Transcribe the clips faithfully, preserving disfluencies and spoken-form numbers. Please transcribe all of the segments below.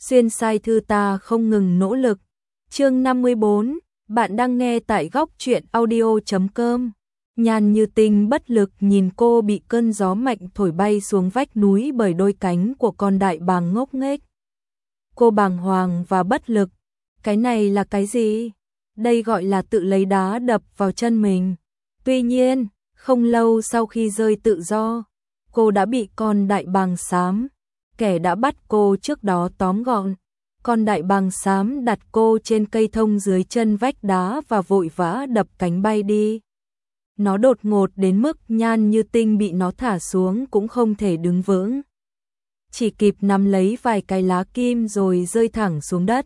Xuyên sai thư ta không ngừng nỗ lực. Chương năm mươi bốn, bạn đang nghe tại góc truyện audio chấm com. Nhan Như Tinh bất lực nhìn cô bị cơn gió mạnh thổi bay xuống vách núi bởi đôi cánh của con đại bàng ngốc nghếch. Cô bàng hoàng và bất lực. Cái này là cái gì? Đây gọi là tự lấy đá đập vào chân mình. Tuy nhiên, không lâu sau khi rơi tự do, cô đã bị con đại bàng xám, kẻ đã bắt cô trước đó tóm gọn. Con đại bàng xám đặt cô trên cây thông dưới chân vách đá và vội vã đập cánh bay đi. Nó đột ngột đến mức Nhan Như Tinh bị nó thả xuống cũng không thể đứng vững. Chỉ kịp nắm lấy vài cái lá kim rồi rơi thẳng xuống đất.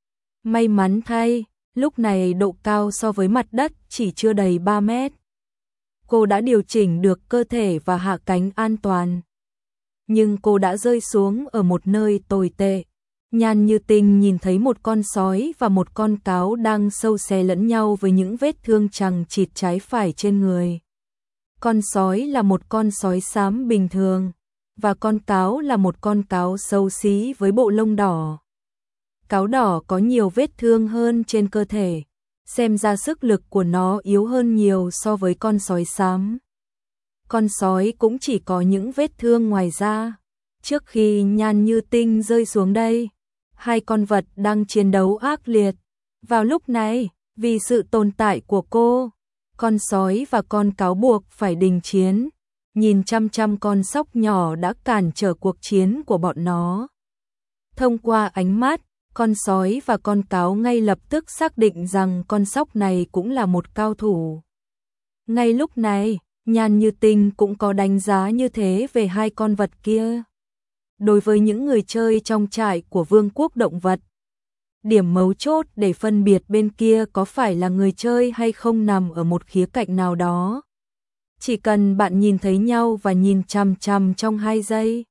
May mắn thay, lúc này độ cao so với mặt đất chỉ chưa đầy ba mét. Cô đã điều chỉnh được cơ thể và hạ cánh an toàn. Nhưng cô đã rơi xuống ở một nơi tồi tệ. Nhan Như Tinh nhìn thấy một con sói và một con cáo đang sâu xé lẫn nhau với những vết thương chằng chịt trái phải trên người. Con sói là một con sói xám bình thường, và con cáo là một con cáo xấu xí với bộ lông đỏ. Cáo đỏ có nhiều vết thương hơn trên cơ thể, xem ra sức lực của nó yếu hơn nhiều so với con sói xám. Con sói cũng chỉ có những vết thương ngoài da. Trước khi Nhan Như Tinh rơi xuống đây, hai con vật đang chiến đấu ác liệt. Vào lúc này, vì sự tồn tại của cô, con sói và con cáo buộc phải đình chiến. Nhìn chăm chăm con sóc nhỏ đã cản trở cuộc chiến của bọn nó. Thông qua ánh mắt, con sói và con cáo ngay lập tức xác định rằng con sóc này cũng là một cao thủ. Ngay lúc này, Nhan Như Tinh cũng có đánh giá như thế về hai con vật kia. Đối với những người chơi trong trại của Vương quốc động vật, điểm mấu chốt để phân biệt bên kia có phải là người chơi hay không nằm ở một khía cạnh nào đó. Chỉ cần bạn nhìn thấy nhau và nhìn chằm chằm trong hai giây,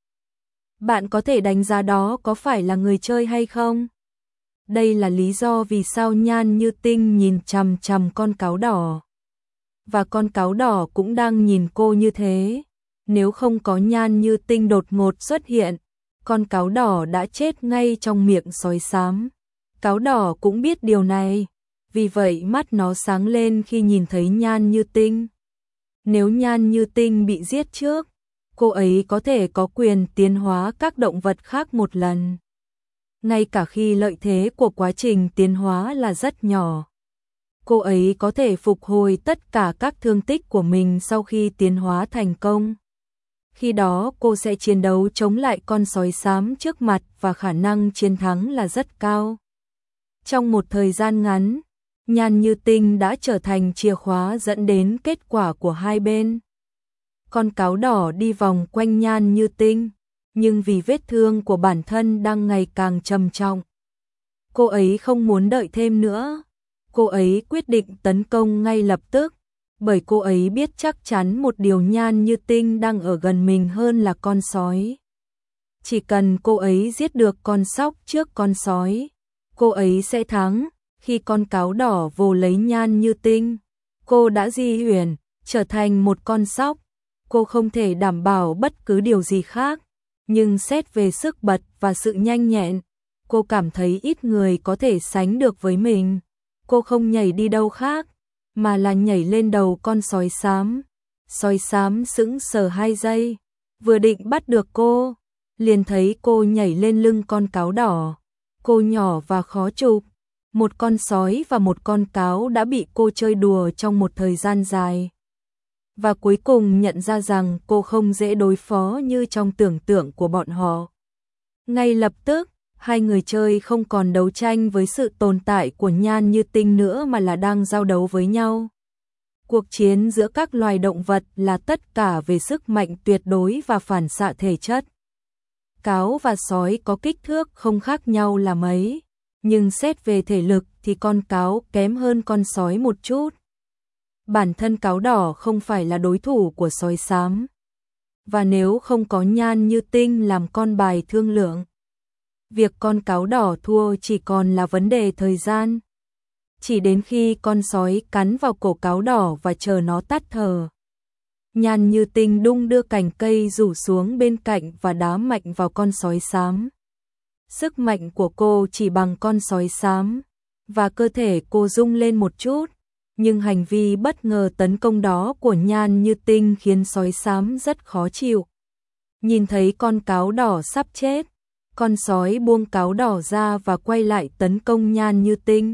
bạn có thể đánh giá đó có phải là người chơi hay không. Đây là lý do vì sao Nhan Như Tinh nhìn chằm chằm con cáo đỏ. Và con cáo đỏ cũng đang nhìn cô như thế. Nếu không có Nhan Như Tinh đột ngột xuất hiện, con cáo đỏ đã chết ngay trong miệng sói xám. Cáo đỏ cũng biết điều này, vì vậy mắt nó sáng lên khi nhìn thấy Nhan Như Tinh. Nếu Nhan Như Tinh bị giết trước, cô ấy có thể có quyền tiến hóa các động vật khác một lần. Ngay cả khi lợi thế của quá trình tiến hóa là rất nhỏ, cô ấy có thể phục hồi tất cả các thương tích của mình sau khi tiến hóa thành công. Khi đó cô sẽ chiến đấu chống lại con sói xám trước mặt và khả năng chiến thắng là rất cao. Trong một thời gian ngắn, Nhan Như Tinh đã trở thành chìa khóa dẫn đến kết quả của hai bên. Con cáo đỏ đi vòng quanh Nhan Như Tinh, nhưng vì vết thương của bản thân đang ngày càng trầm trọng, cô ấy không muốn đợi thêm nữa. Cô ấy quyết định tấn công ngay lập tức, bởi cô ấy biết chắc chắn một điều Nhan Như Tinh đang ở gần mình hơn là con sói. Chỉ cần cô ấy giết được con sóc trước con sói, cô ấy sẽ thắng. Khi con cáo đỏ vồ lấy Nhan Như Tinh, cô đã di chuyển, trở thành một con sóc. Cô không thể đảm bảo bất cứ điều gì khác, nhưng xét về sức bật và sự nhanh nhẹn, cô cảm thấy ít người có thể sánh được với mình. Cô không nhảy đi đâu khác, mà là nhảy lên đầu con sói xám. Sói xám sững sờ hai giây, vừa định bắt được cô, liền thấy cô nhảy lên lưng con cáo đỏ. Cô nhỏ và khó chụp, một con sói và một con cáo đã bị cô chơi đùa trong một thời gian dài. Và cuối cùng nhận ra rằng cô không dễ đối phó như trong tưởng tượng của bọn họ. Ngay lập tức, hai người chơi không còn đấu tranh với sự tồn tại của Nhan Như Tinh nữa mà là đang giao đấu với nhau. Cuộc chiến giữa các loài động vật là tất cả về sức mạnh tuyệt đối và phản xạ thể chất. Cáo và sói có kích thước không khác nhau là mấy, nhưng xét về thể lực thì con cáo kém hơn con sói một chút. Bản thân cáo đỏ không phải là đối thủ của sói xám. Và nếu không có Nhan Như Tinh làm con bài thương lượng, việc con cáo đỏ thua chỉ còn là vấn đề thời gian. Chỉ đến khi con sói cắn vào cổ cáo đỏ và chờ nó tắt thở, Nhan Như Tinh đung đưa cành cây rủ xuống bên cạnh và đá mạnh vào con sói xám. sức mạnh của cô chỉ bằng con sói xám, và cơ thể cô rung lên một chút, nhưng hành vi bất ngờ tấn công đó của Nhan Như Tinh khiến sói xám rất khó chịu. Nhìn thấy con cáo đỏ sắp chết, con sói buông cáo đỏ ra và quay lại tấn công Nhan Như Tinh.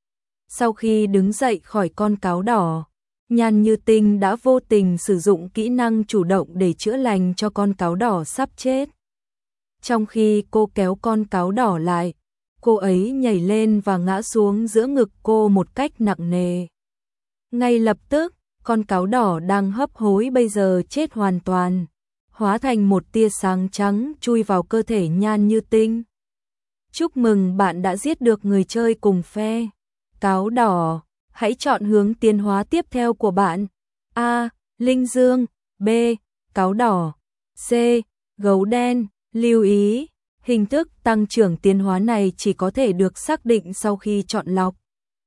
Sau khi đứng dậy khỏi con cáo đỏ, Nhan Như Tinh đã vô tình sử dụng kỹ năng chủ động để chữa lành cho con cáo đỏ sắp chết. Trong khi cô kéo con cáo đỏ lại, cô ấy nhảy lên và ngã xuống giữa ngực cô một cách nặng nề. Ngay lập tức, con cáo đỏ đang hấp hối bây giờ chết hoàn toàn, hóa thành một tia sáng trắng chui vào cơ thể Nhan Như Tinh. Chúc mừng bạn đã giết được người chơi cùng phe. Cáo đỏ, hãy chọn hướng tiến hóa tiếp theo của bạn. A. Linh dương. B. Cáo đỏ. C. Gấu đen. Lưu ý, hình thức tăng trưởng tiến hóa này chỉ có thể được xác định sau khi chọn lọc.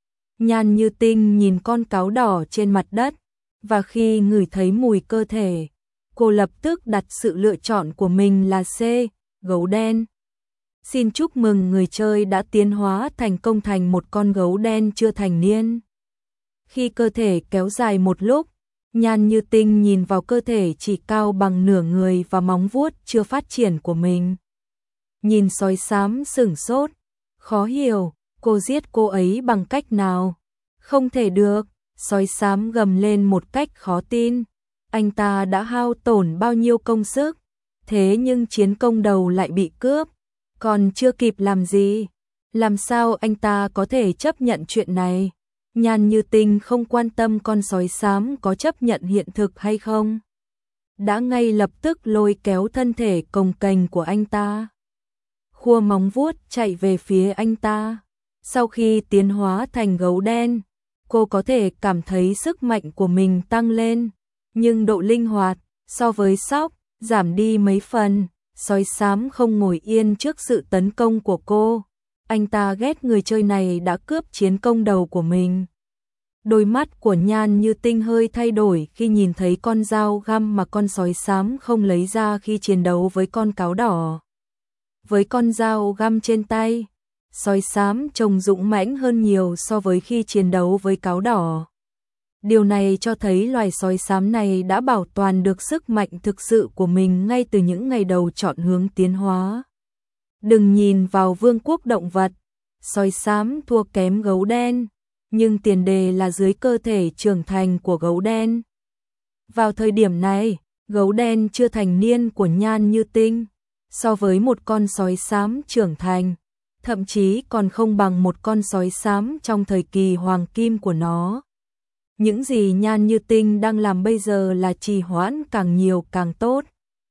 Nhan Như Tinh nhìn con cáo đỏ trên mặt đất, và khi ngửi thấy mùi cơ thể, cô lập tức đặt sự lựa chọn của mình là C. Gấu đen. Xin chúc mừng người chơi đã tiến hóa thành công thành một con gấu đen chưa thành niên. Khi cơ thể kéo dài một lúc, Nhan Như Tinh nhìn vào cơ thể chỉ cao bằng nửa người và móng vuốt chưa phát triển của mình. Nhìn sói xám sửng sốt, khó hiểu, cô giết cô ấy bằng cách nào? Không thể được, sói xám gầm lên một cách khó tin. Anh ta đã hao tổn bao nhiêu công sức, thế nhưng chiến công đầu lại bị cướp, còn chưa kịp làm gì. Làm sao anh ta có thể chấp nhận chuyện này? Nhan Như Tinh không quan tâm con sói xám có chấp nhận hiện thực hay không, đã ngay lập tức lôi kéo thân thể cồng kềnh của anh ta, khua móng vuốt chạy về phía anh ta. Sau khi tiến hóa thành gấu đen, cô có thể cảm thấy sức mạnh của mình tăng lên, nhưng độ linh hoạt so với sóc giảm đi mấy phần. Sói xám không ngồi yên trước sự tấn công của cô. Anh ta ghét người chơi này đã cướp chiến công đầu của mình. Đôi mắt của Nhan Như Tinh hơi thay đổi khi nhìn thấy con dao găm mà con sói xám không lấy ra khi chiến đấu với con cáo đỏ. Với con dao găm trên tay, sói xám trông dũng mãnh hơn nhiều so với khi chiến đấu với cáo đỏ. Điều này cho thấy loài sói xám này đã bảo toàn được sức mạnh thực sự của mình ngay từ những ngày đầu chọn hướng tiến hóa. Đừng nhìn vào vương quốc động vật, sói xám thua kém gấu đen, nhưng tiền đề là dưới cơ thể trưởng thành của gấu đen. Vào thời điểm này, gấu đen chưa thành niên của Nhan Như Tinh, so với một con sói xám trưởng thành, thậm chí còn không bằng một con sói xám trong thời kỳ hoàng kim của nó. Những gì Nhan Như Tinh đang làm bây giờ là trì hoãn càng nhiều càng tốt,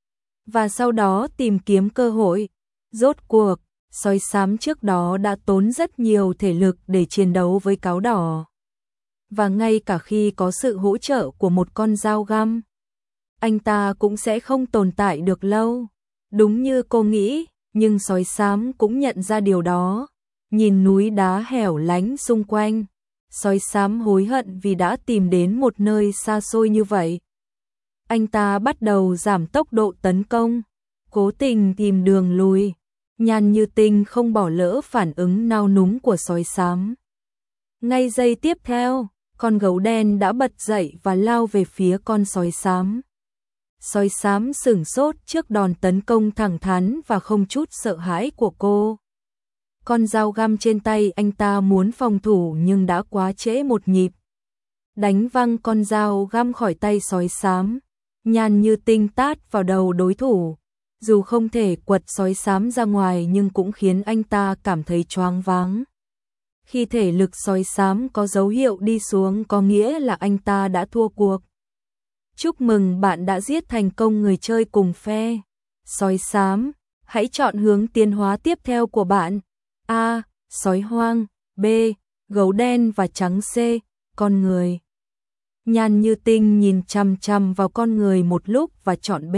và sau đó tìm kiếm cơ hội. Rốt cuộc, sói xám trước đó đã tốn rất nhiều thể lực để chiến đấu với cáo đỏ, và ngay cả khi có sự hỗ trợ của một con dao găm, anh ta cũng sẽ không tồn tại được lâu. Đúng như cô nghĩ, nhưng sói xám cũng nhận ra điều đó. Nhìn núi đá hẻo lánh xung quanh, sói xám hối hận vì đã tìm đến một nơi xa xôi như vậy. Anh ta bắt đầu giảm tốc độ tấn công, cố tình tìm đường lùi. Nhan Như Tinh không bỏ lỡ phản ứng nao núng của sói xám. Ngay giây tiếp theo, con gấu đen đã bật dậy và lao về phía con sói xám. Sói xám sửng sốt trước đòn tấn công thẳng thắn và không chút sợ hãi của cô. Con dao găm trên tay anh ta muốn phòng thủ nhưng đã quá trễ một nhịp. Đánh văng con dao găm khỏi tay sói xám, Nhan Như Tinh tát vào đầu đối thủ. Dù không thể quật sói xám ra ngoài nhưng cũng khiến anh ta cảm thấy choáng váng. Khi thể lực sói xám có dấu hiệu đi xuống có nghĩa là anh ta đã thua cuộc. Chúc mừng bạn đã giết thành công người chơi cùng phe. Sói xám, hãy chọn hướng tiến hóa tiếp theo của bạn. A. Sói hoang. B. Gấu đen và trắng. C. Con người. Nhan Như Tinh nhìn chằm chằm vào con người một lúc và chọn B.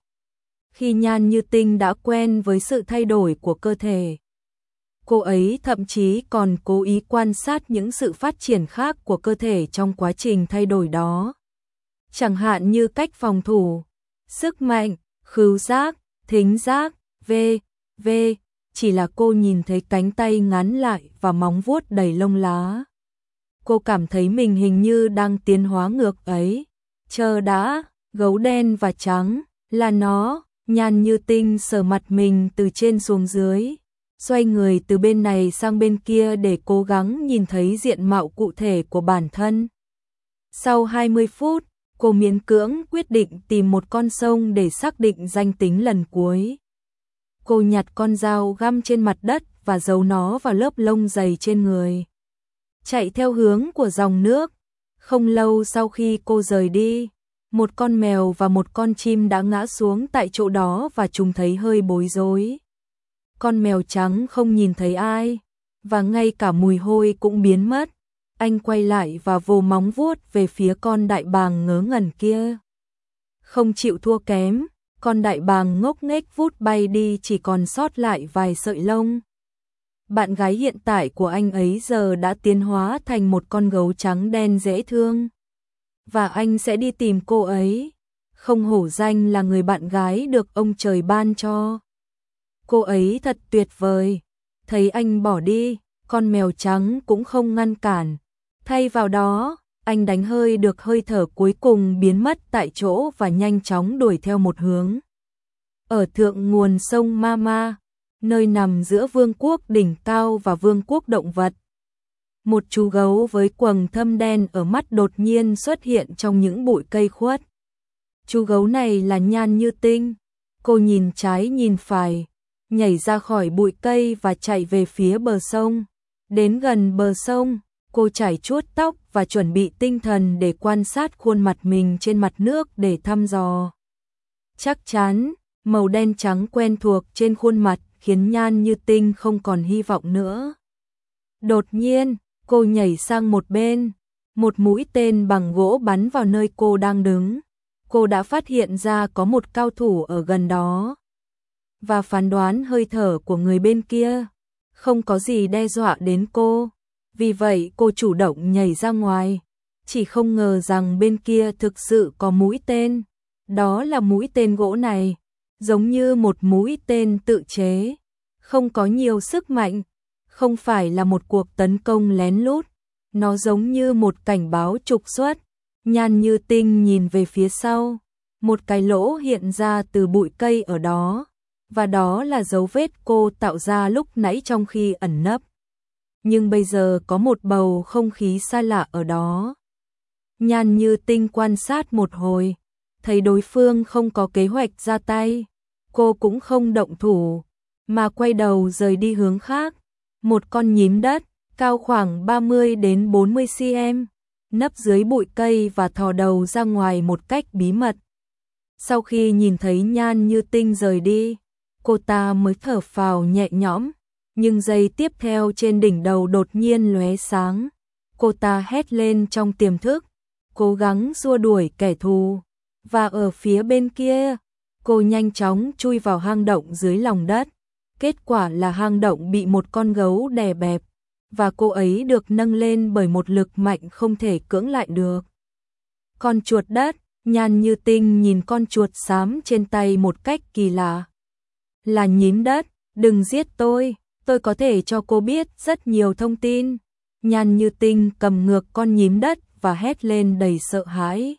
Khi Nhan Như Tinh đã quen với sự thay đổi của cơ thể, cô ấy thậm chí còn cố ý quan sát những sự phát triển khác của cơ thể trong quá trình thay đổi đó. Chẳng hạn như cách phòng thủ, sức mạnh, khứu giác, thính giác, v, v, chỉ là cô nhìn thấy cánh tay ngắn lại và móng vuốt đầy lông lá. Cô cảm thấy mình hình như đang tiến hóa ngược ấy. Chờ đã, gấu đen và trắng, là nó. Nhan Như Tinh sờ mặt mình từ trên xuống dưới, xoay người từ bên này sang bên kia để cố gắng nhìn thấy diện mạo cụ thể của bản thân. Sau hai mươi phút, cô miễn cưỡng quyết định tìm một con sông để xác định danh tính lần cuối. Cô nhặt con dao găm trên mặt đất và giấu nó vào lớp lông dày trên người. Chạy theo hướng của dòng nước. Không lâu sau khi cô rời đi, một con mèo và một con chim đã ngã xuống tại chỗ đó và chúng thấy hơi bối rối. Con mèo trắng không nhìn thấy ai, và ngay cả mùi hôi cũng biến mất. Anh quay lại và vồ móng vuốt về phía con đại bàng ngớ ngẩn kia. Không chịu thua kém, con đại bàng ngốc nghếch vút bay đi, chỉ còn sót lại vài sợi lông. Bạn gái hiện tại của anh ấy giờ đã tiến hóa thành một con gấu trắng đen dễ thương. Và anh sẽ đi tìm cô ấy. Không hổ danh là người bạn gái được ông trời ban cho. Cô ấy thật tuyệt vời. Thấy anh bỏ đi, con mèo trắng cũng không ngăn cản. Thay vào đó, anh đánh hơi được hơi thở cuối cùng, biến mất tại chỗ và nhanh chóng đuổi theo một hướng. Ở thượng nguồn sông Mama, nơi nằm giữa vương quốc đỉnh cao và vương quốc động vật, một chú gấu với quầng thâm đen ở mắt đột nhiên xuất hiện trong những bụi cây khuất. Chú gấu này là Nhan Như Tinh. Cô nhìn trái nhìn phải, nhảy ra khỏi bụi cây và chạy về phía bờ sông. Đến gần bờ sông, cô chải chuốt tóc và chuẩn bị tinh thần để quan sát khuôn mặt mình trên mặt nước để thăm dò. Chắc chắn, màu đen trắng quen thuộc trên khuôn mặt khiến Nhan Như Tinh không còn hy vọng nữa. Đột nhiên, cô nhảy sang một bên, một mũi tên bằng gỗ bắn vào nơi cô đang đứng. Cô đã phát hiện ra có một cao thủ ở gần đó và phán đoán hơi thở của người bên kia không có gì đe dọa đến cô. Vì vậy cô chủ động nhảy ra ngoài, chỉ không ngờ rằng bên kia thực sự có mũi tên. Đó là mũi tên gỗ này, giống như một mũi tên tự chế, không có nhiều sức mạnh, không phải là một cuộc tấn công lén lút, nó giống như một cảnh báo trục xuất. Nhan Như Tinh nhìn về phía sau, một cái lỗ hiện ra từ bụi cây ở đó, và đó là dấu vết cô tạo ra lúc nãy trong khi ẩn nấp. Nhưng bây giờ có một bầu không khí xa lạ ở đó. Nhan Như Tinh quan sát một hồi, thấy đối phương không có kế hoạch ra tay, cô cũng không động thủ, mà quay đầu rời đi hướng khác. Một con nhím đất, cao khoảng ba mươi đến bốn mươi xăng-ti-mét, nấp dưới bụi cây và thò đầu ra ngoài một cách bí mật. Sau khi nhìn thấy Nhan Như Tinh rời đi, cô ta mới thở phào nhẹ nhõm, nhưng giây tiếp theo trên đỉnh đầu đột nhiên lóe sáng. Cô ta hét lên trong tiềm thức, cố gắng xua đuổi kẻ thù, và ở phía bên kia, cô nhanh chóng chui vào hang động dưới lòng đất. Kết quả là hang động bị một con gấu đè bẹp, và cô ấy được nâng lên bởi một lực mạnh không thể cưỡng lại được. Con chuột đất, Nhan Như Tinh nhìn con chuột xám trên tay một cách kỳ lạ. Là nhím đất, đừng giết tôi, tôi có thể cho cô biết rất nhiều thông tin. Nhan Như Tinh cầm ngược con nhím đất và hét lên đầy sợ hãi.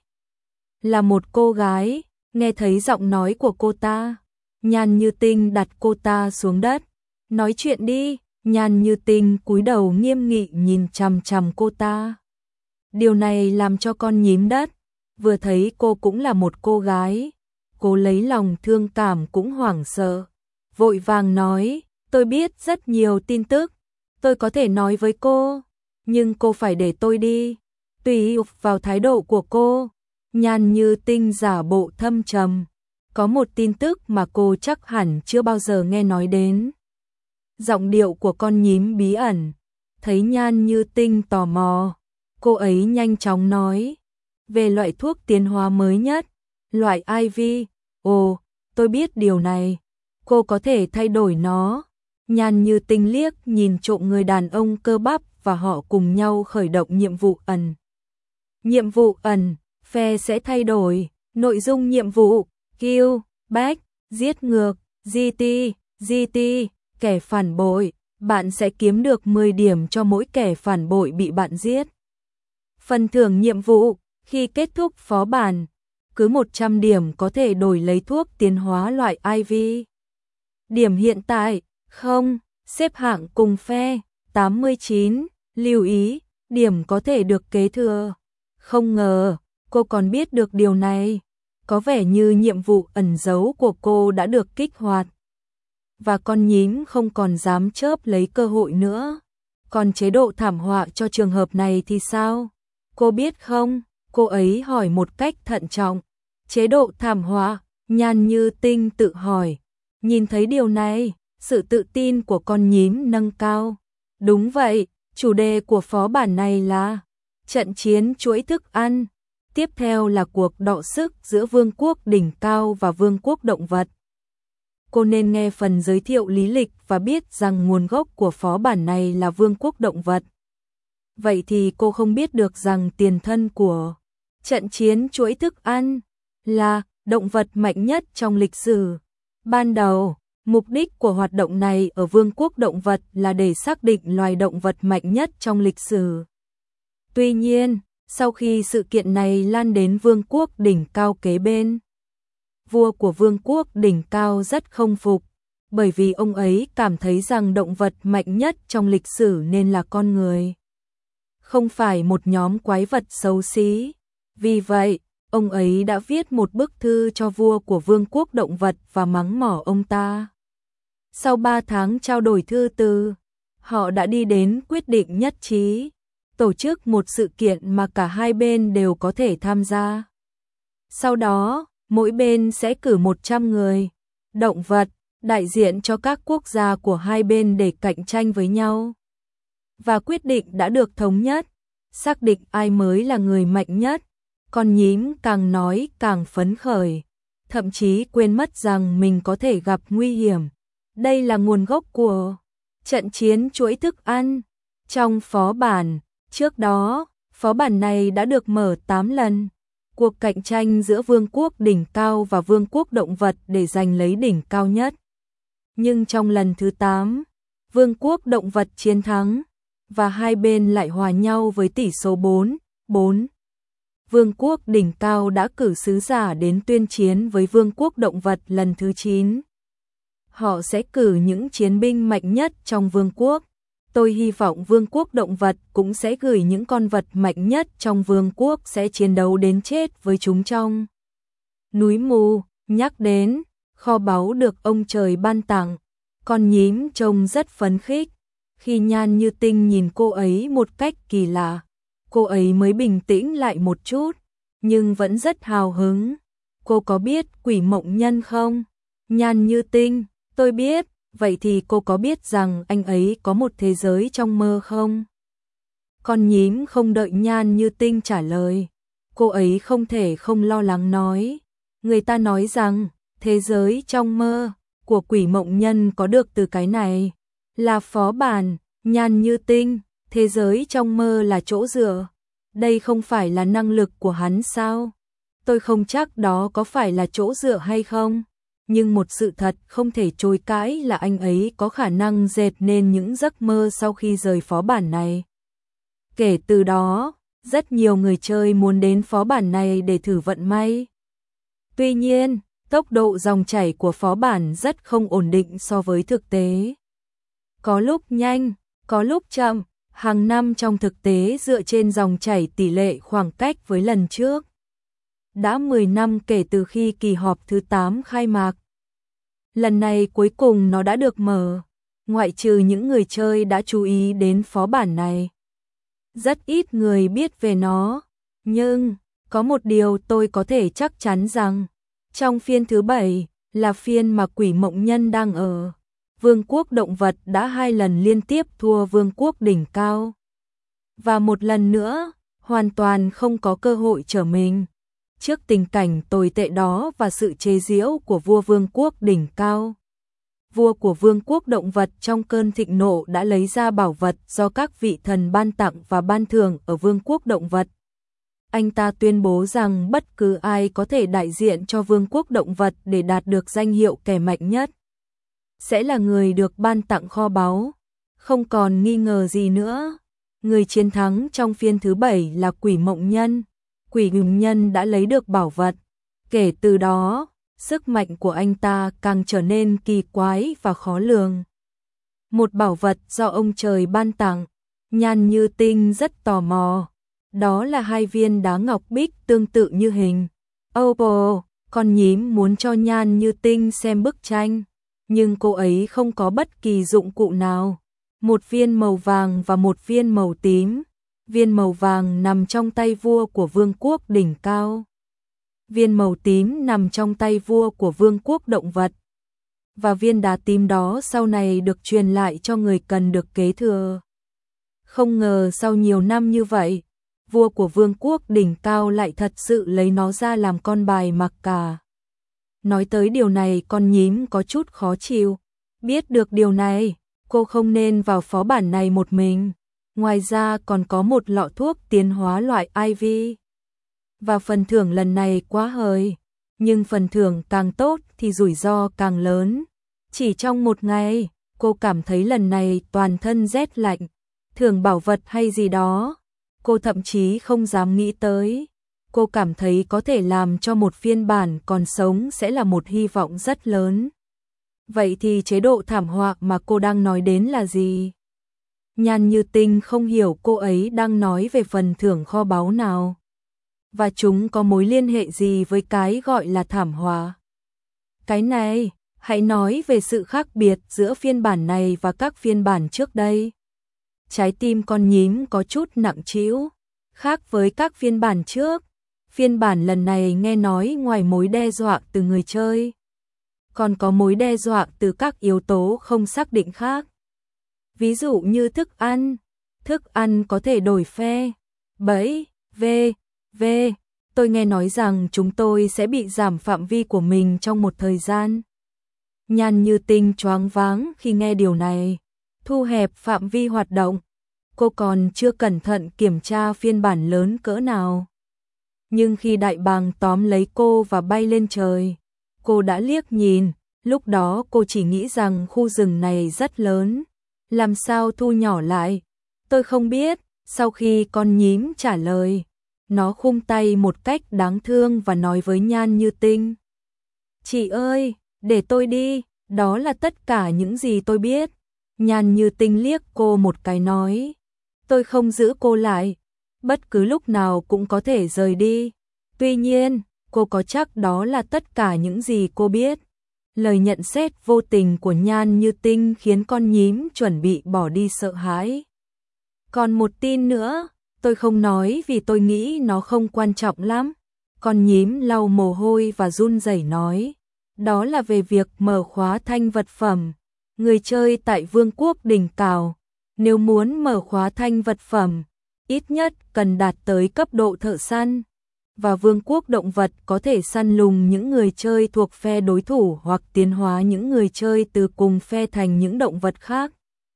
Là một cô gái, nghe thấy giọng nói của cô ta, Nhan Như Tinh đặt cô ta xuống đất. Nói chuyện đi. Nhan Như Tinh cúi đầu nghiêm nghị nhìn chằm chằm cô ta. Điều này làm cho con nhím đất, vừa thấy cô cũng là một cô gái, cô lấy lòng thương cảm cũng hoảng sợ, vội vàng nói, tôi biết rất nhiều tin tức, tôi có thể nói với cô, nhưng cô phải để tôi đi. Tùy vào thái độ của cô, Nhan Như Tinh giả bộ thâm trầm, có một tin tức mà cô chắc hẳn chưa bao giờ nghe nói đến. Giọng điệu của con nhím bí ẩn, thấy Nhan Như Tinh tò mò, cô ấy nhanh chóng nói, về loại thuốc tiến hóa mới nhất, loại i vê, ồ, tôi biết điều này, cô có thể thay đổi nó. Nhan Như Tinh liếc nhìn trộm người đàn ông cơ bắp và họ cùng nhau khởi động nhiệm vụ ẩn. Nhiệm vụ ẩn, phe sẽ thay đổi, nội dung nhiệm vụ, kill, back, giết ngược, giê tê, giê tê, kẻ phản bội, bạn sẽ kiếm được mười điểm cho mỗi kẻ phản bội bị bạn giết. Phần thưởng nhiệm vụ, khi kết thúc phó bản, cứ một trăm điểm có thể đổi lấy thuốc tiến hóa loại i vê. Điểm hiện tại, không, xếp hạng cùng phe, tám mươi chín, lưu ý, điểm có thể được kế thừa. Không ngờ, cô còn biết được điều này. Có vẻ như nhiệm vụ ẩn giấu của cô đã được kích hoạt. Và con nhím không còn dám chớp lấy cơ hội nữa. Còn chế độ thảm họa cho trường hợp này thì sao? Cô biết không? Cô ấy hỏi một cách thận trọng. Chế độ thảm họa, Nhan Như Tinh tự hỏi. Nhìn thấy điều này, sự tự tin của con nhím nâng cao. Đúng vậy, chủ đề của phó bản này là trận chiến chuỗi thức ăn. Tiếp theo là cuộc đọ sức giữa Vương quốc đỉnh cao và Vương quốc động vật. Cô nên nghe phần giới thiệu lý lịch và biết rằng nguồn gốc của phó bản này là Vương quốc động vật. Vậy thì cô không biết được rằng tiền thân của trận chiến chuỗi thức ăn là động vật mạnh nhất trong lịch sử. Ban đầu, mục đích của hoạt động này ở Vương quốc động vật là để xác định loài động vật mạnh nhất trong lịch sử. Tuy nhiên, sau khi sự kiện này lan đến Vương quốc đỉnh cao kế bên, vua của Vương quốc đỉnh cao rất không phục, bởi vì ông ấy cảm thấy rằng động vật mạnh nhất trong lịch sử nên là con người, không phải một nhóm quái vật xấu xí. Vì vậy, ông ấy đã viết một bức thư cho vua của Vương quốc động vật và mắng mỏ ông ta. Sau ba tháng trao đổi thư từ, họ đã đi đến quyết định nhất trí, tổ chức một sự kiện mà cả hai bên đều có thể tham gia. Sau đó, mỗi bên sẽ cử một trăm người, động vật, đại diện cho các quốc gia của hai bên để cạnh tranh với nhau. Và quyết định đã được thống nhất, xác định ai mới là người mạnh nhất. Con nhím càng nói càng phấn khởi, thậm chí quên mất rằng mình có thể gặp nguy hiểm. Đây là nguồn gốc của trận chiến chuỗi thức ăn. Trong phó bản, trước đó, phó bản này đã được mở tám lần. Cuộc cạnh tranh giữa Vương quốc đỉnh cao và Vương quốc động vật để giành lấy đỉnh cao nhất. Nhưng trong lần thứ tám, Vương quốc động vật chiến thắng, và hai bên lại hòa nhau với tỷ số bốn bốn. Vương quốc đỉnh cao đã cử sứ giả đến tuyên chiến với Vương quốc động vật lần thứ chín. Họ sẽ cử những chiến binh mạnh nhất trong vương quốc. Tôi hy vọng Vương quốc động vật cũng sẽ gửi những con vật mạnh nhất trong vương quốc sẽ chiến đấu đến chết với chúng trong núi mù. Nhắc đến kho báu được ông trời ban tặng, con nhím trông rất phấn khích. Khi Nhan Như Tinh nhìn cô ấy một cách kỳ lạ, cô ấy mới bình tĩnh lại một chút, nhưng vẫn rất hào hứng. Cô có biết Quỷ Mộng Nhân không? Nhan Như Tinh, tôi biết. Vậy thì cô có biết rằng anh ấy có một thế giới trong mơ không? Con nhím không đợi Nhan Như Tinh trả lời, cô ấy không thể không lo lắng nói. Người ta nói rằng thế giới trong mơ của Quỷ Mộng Nhân có được từ cái này, là phó bản. Nhan Như Tinh, thế giới trong mơ là chỗ dựa. Đây không phải là năng lực của hắn sao? Tôi không chắc đó có phải là chỗ dựa hay không. Nhưng một sự thật không thể chối cãi là anh ấy có khả năng dệt nên những giấc mơ sau khi rời phó bản này. Kể từ đó, rất nhiều người chơi muốn đến phó bản này để thử vận may. Tuy nhiên, tốc độ dòng chảy của phó bản rất không ổn định so với thực tế. Có lúc nhanh, có lúc chậm, hàng năm trong thực tế dựa trên dòng chảy tỷ lệ khoảng cách với lần trước. Đã mười năm kể từ khi kỳ họp thứ tám khai mạc. Lần này cuối cùng nó đã được mở, ngoại trừ những người chơi đã chú ý đến phó bản này. Rất ít người biết về nó, nhưng có một điều tôi có thể chắc chắn rằng, trong phiên thứ bảy, là phiên mà Quỷ Mộng Nhân đang ở, Vương quốc động vật đã hai lần liên tiếp thua Vương quốc đỉnh cao. Và một lần nữa, hoàn toàn không có cơ hội trở mình. Trước tình cảnh tồi tệ đó và sự chế giễu của vua Vương quốc đỉnh cao, vua của Vương quốc động vật trong cơn thịnh nộ đã lấy ra bảo vật do các vị thần ban tặng và ban thưởng ở Vương quốc động vật. Anh ta tuyên bố rằng bất cứ ai có thể đại diện cho Vương quốc động vật để đạt được danh hiệu kẻ mạnh nhất sẽ là người được ban tặng kho báu. Không còn nghi ngờ gì nữa. Người chiến thắng trong phiên thứ bảy là Quỷ Mộng Nhân. Quỷ Mộng Nhân đã lấy được bảo vật. Kể từ đó, sức mạnh của anh ta càng trở nên kỳ quái và khó lường. Một bảo vật do ông trời ban tặng. Nhan Như Tinh rất tò mò. Đó là hai viên đá ngọc bích tương tự như hình oval. Con nhím muốn cho Nhan Như Tinh xem bức tranh, nhưng cô ấy không có bất kỳ dụng cụ nào. Một viên màu vàng và một viên màu tím. Viên màu vàng nằm trong tay vua của vương quốc đỉnh cao. Viên màu tím nằm trong tay vua của vương quốc động vật. Và viên đá tím đó sau này được truyền lại cho người cần được kế thừa. Không ngờ sau nhiều năm như vậy, vua của vương quốc đỉnh cao lại thật sự lấy nó ra làm con bài mặc cả. Nói tới điều này con nhím có chút khó chịu. Biết được điều này, cô không nên vào phó bản này một mình. Ngoài ra còn có một lọ thuốc tiến hóa loại i vê. Và phần thưởng lần này quá hời. Nhưng phần thưởng càng tốt thì rủi ro càng lớn. Chỉ trong một ngày, cô cảm thấy lần này toàn thân rét lạnh. Thưởng bảo vật hay gì đó, cô thậm chí không dám nghĩ tới. Cô cảm thấy có thể làm cho một phiên bản còn sống sẽ là một hy vọng rất lớn. Vậy thì chế độ thảm họa mà cô đang nói đến là gì? Nhan Như Tinh không hiểu cô ấy đang nói về phần thưởng kho báu nào. Và chúng có mối liên hệ gì với cái gọi là thảm họa? Cái này, hãy nói về sự khác biệt giữa phiên bản này và các phiên bản trước đây. Trái tim con nhím có chút nặng trĩu. Khác với các phiên bản trước, phiên bản lần này nghe nói ngoài mối đe dọa từ người chơi, còn có mối đe dọa từ các yếu tố không xác định khác. Ví dụ như thức ăn, thức ăn có thể đổi phe, bẫy, v, v. Tôi nghe nói rằng chúng tôi sẽ bị giảm phạm vi của mình trong một thời gian. Nhan Như Tinh choáng váng khi nghe điều này. Thu hẹp phạm vi hoạt động. Cô còn chưa cẩn thận kiểm tra phiên bản lớn cỡ nào. Nhưng khi đại bàng tóm lấy cô và bay lên trời, cô đã liếc nhìn. Lúc đó cô chỉ nghĩ rằng khu rừng này rất lớn. Làm sao thu nhỏ lại? Tôi không biết. Sau khi con nhím trả lời, nó khum tay một cách đáng thương và nói với Nhan Như Tinh. Chị ơi, để tôi đi, đó là tất cả những gì tôi biết. Nhan Như Tinh liếc cô một cái nói. Tôi không giữ cô lại, bất cứ lúc nào cũng có thể rời đi. Tuy nhiên, cô có chắc đó là tất cả những gì cô biết? Lời nhận xét vô tình của Nhan Như Tinh khiến con nhím chuẩn bị bỏ đi sợ hãi. Còn một tin nữa, tôi không nói vì tôi nghĩ nó không quan trọng lắm. Con nhím lau mồ hôi và run rẩy nói. Đó là về việc mở khóa thanh vật phẩm. Người chơi tại Vương quốc đỉnh cao, nếu muốn mở khóa thanh vật phẩm, ít nhất cần đạt tới cấp độ thợ săn. Và Vương quốc động vật có thể săn lùng những người chơi thuộc phe đối thủ hoặc tiến hóa những người chơi từ cùng phe thành những động vật khác.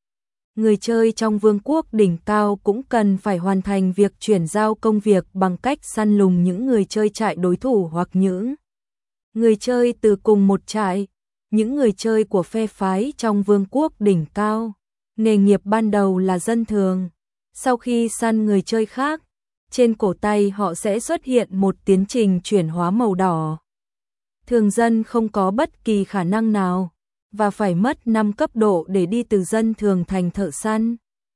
Người chơi trong Vương quốc đỉnh cao cũng cần phải hoàn thành việc chuyển giao công việc bằng cách săn lùng những người chơi trại đối thủ hoặc những người chơi từ cùng một trại. Những người chơi của phe phái trong Vương quốc đỉnh cao, nghề nghiệp ban đầu là dân thường. Sau khi săn người chơi khác, trên cổ tay họ sẽ xuất hiện một tiến trình chuyển hóa màu đỏ. Thường dân không có bất kỳ khả năng nào, và phải mất năm cấp độ để đi từ dân thường thành thợ săn.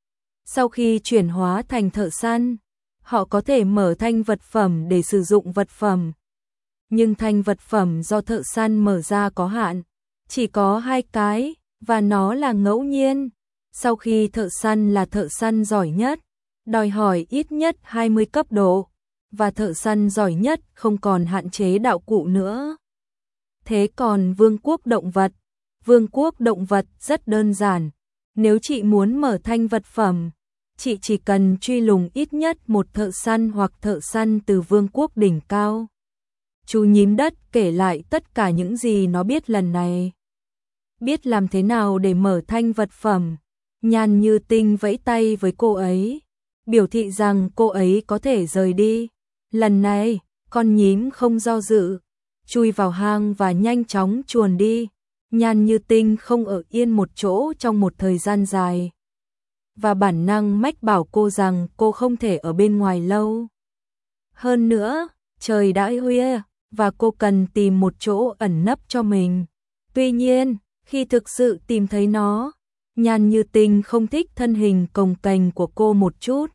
Sau khi chuyển hóa thành thợ săn, họ có thể mở thanh vật phẩm để sử dụng vật phẩm. Nhưng thanh vật phẩm do thợ săn mở ra có hạn. Chỉ có hai cái, và nó là ngẫu nhiên. Sau khi thợ săn là thợ săn giỏi nhất, đòi hỏi ít nhất hai mươi cấp độ, và thợ săn giỏi nhất không còn hạn chế đạo cụ nữa. Thế còn Vương quốc động vật? Vương quốc động vật rất đơn giản. Nếu chị muốn mở thanh vật phẩm, chị chỉ cần truy lùng ít nhất một thợ săn hoặc thợ săn từ Vương quốc đỉnh cao. Chú nhím đất kể lại tất cả những gì nó biết lần này. Biết làm thế nào để mở thanh vật phẩm, Nhan Như Tinh vẫy tay với cô ấy, biểu thị rằng cô ấy có thể rời đi. Lần này, con nhím không do dự, chui vào hang và nhanh chóng chuồn đi. Nhan Như Tinh không ở yên một chỗ trong một thời gian dài. Và bản năng mách bảo cô rằng cô không thể ở bên ngoài lâu. Hơn nữa, trời đã khuya và cô cần tìm một chỗ ẩn nấp cho mình. Tuy nhiên, khi thực sự tìm thấy nó, Nhan Như Tinh không thích thân hình cồng kềnh của cô một chút.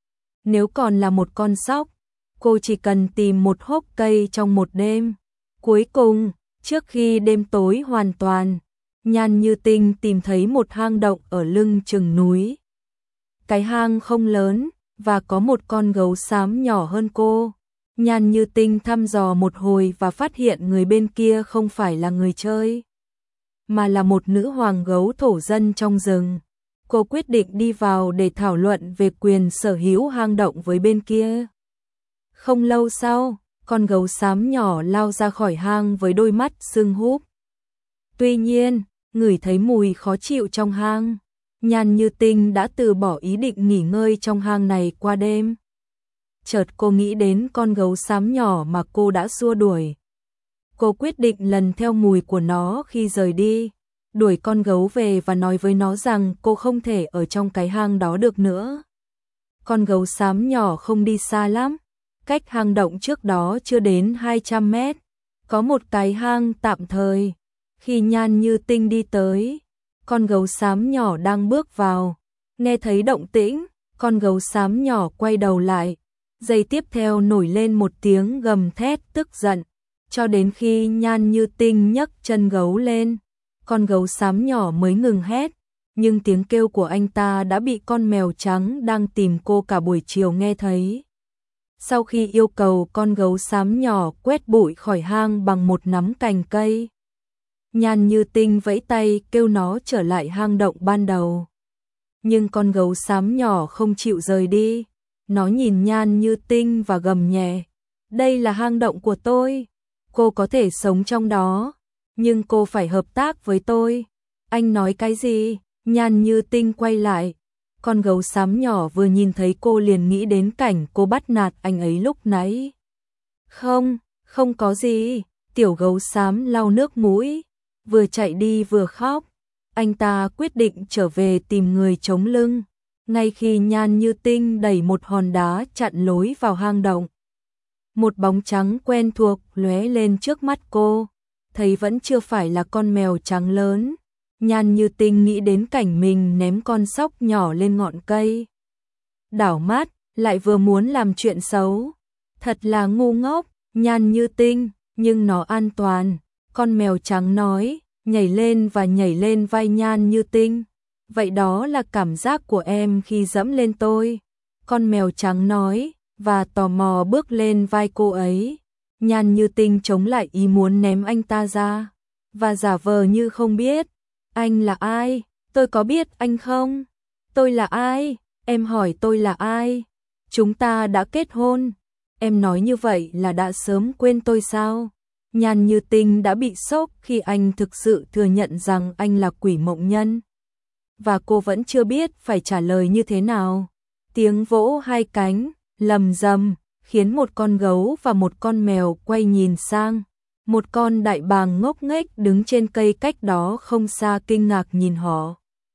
Nếu còn là một con sóc, cô chỉ cần tìm một hốc cây trong một đêm. Cuối cùng, trước khi đêm tối hoàn toàn, Nhan Như Tinh tìm thấy một hang động ở lưng chừng núi. Cái hang không lớn và có một con gấu xám nhỏ hơn cô. Nhan Như Tinh thăm dò một hồi và phát hiện người bên kia không phải là người chơi, mà là một nữ hoàng gấu thổ dân trong rừng. Cô quyết định đi vào để thảo luận về quyền sở hữu hang động với bên kia. Không lâu sau, con gấu xám nhỏ lao ra khỏi hang với đôi mắt sưng húp. Tuy nhiên, ngửi thấy mùi khó chịu trong hang, Nhan Như Tinh đã từ bỏ ý định nghỉ ngơi trong hang này qua đêm. Chợt cô nghĩ đến con gấu xám nhỏ mà cô đã xua đuổi. Cô quyết định lần theo mùi của nó khi rời đi, đuổi con gấu về và nói với nó rằng cô không thể ở trong cái hang đó được nữa. Con gấu xám nhỏ không đi xa lắm, cách hang động trước đó chưa đến hai trăm mét, có một cái hang tạm thời. Khi Nhan Như Tinh đi tới, con gấu xám nhỏ đang bước vào, nghe thấy động tĩnh, con gấu xám nhỏ quay đầu lại, giây tiếp theo nổi lên một tiếng gầm thét tức giận, cho đến khi Nhan Như Tinh nhấc chân gấu lên, con gấu xám nhỏ mới ngừng hét, nhưng tiếng kêu của anh ta đã bị con mèo trắng đang tìm cô cả buổi chiều nghe thấy. Sau khi yêu cầu con gấu xám nhỏ quét bụi khỏi hang bằng một nắm cành cây, Nhan Như Tinh vẫy tay kêu nó trở lại hang động ban đầu. Nhưng con gấu xám nhỏ không chịu rời đi. Nó nhìn Nhan Như Tinh và gầm nhẹ. Đây là hang động của tôi. Cô có thể sống trong đó, nhưng cô phải hợp tác với tôi. Anh nói cái gì? Nhan Như Tinh quay lại. Con gấu xám nhỏ vừa nhìn thấy cô liền nghĩ đến cảnh cô bắt nạt anh ấy lúc nãy. Không, không có gì. Tiểu gấu xám lau nước mũi, vừa chạy đi vừa khóc. Anh ta quyết định trở về tìm người chống lưng. Ngay khi Nhan Như Tinh đẩy một hòn đá chặn lối vào hang động, một bóng trắng quen thuộc lóe lên trước mắt cô. Thấy vẫn chưa phải là con mèo trắng lớn, Nhan Như Tinh nghĩ đến cảnh mình ném con sóc nhỏ lên ngọn cây. Đảo mắt, lại vừa muốn làm chuyện xấu. Thật là ngu ngốc, Nhan Như Tinh, nhưng nó an toàn. Con mèo trắng nói, nhảy lên và nhảy lên vai Nhan Như Tinh. Vậy đó là cảm giác của em khi dẫm lên tôi. Con mèo trắng nói, và tò mò bước lên vai cô ấy. Nhan Như Tinh chống lại ý muốn ném anh ta ra, và giả vờ như không biết. Anh là ai? Tôi có biết anh không? Tôi là ai? Em hỏi tôi là ai? Chúng ta đã kết hôn. Em nói như vậy là đã sớm quên tôi sao? Nhan Như Tinh đã bị sốc khi anh thực sự thừa nhận rằng anh là quỷ mộng nhân. Và cô vẫn chưa biết phải trả lời như thế nào. Tiếng vỗ hai cánh, lầm rầm, khiến một con gấu và một con mèo quay nhìn sang. Một con đại bàng ngốc nghếch đứng trên cây cách đó không xa kinh ngạc nhìn họ.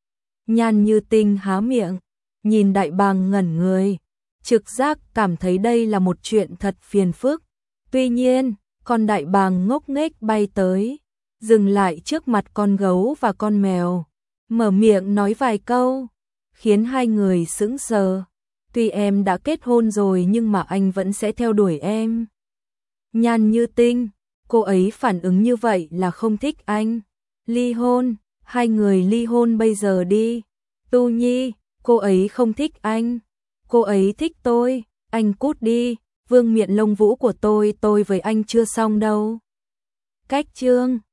Nhan Như Tinh há miệng, nhìn đại bàng ngẩn người, trực giác cảm thấy đây là một chuyện thật phiền phức. Tuy nhiên, con đại bàng ngốc nghếch bay tới, dừng lại trước mặt con gấu và con mèo, mở miệng nói vài câu, khiến hai người sững sờ. Tuy em đã kết hôn rồi nhưng mà anh vẫn sẽ theo đuổi em. Nhan Như Tinh, cô ấy phản ứng như vậy là không thích anh. Ly hôn, hai người ly hôn bây giờ đi. Tu Nhi, cô ấy không thích anh. Cô ấy thích tôi, anh cút đi. Vương miện lông vũ của tôi, tôi với anh chưa xong đâu. Cách chương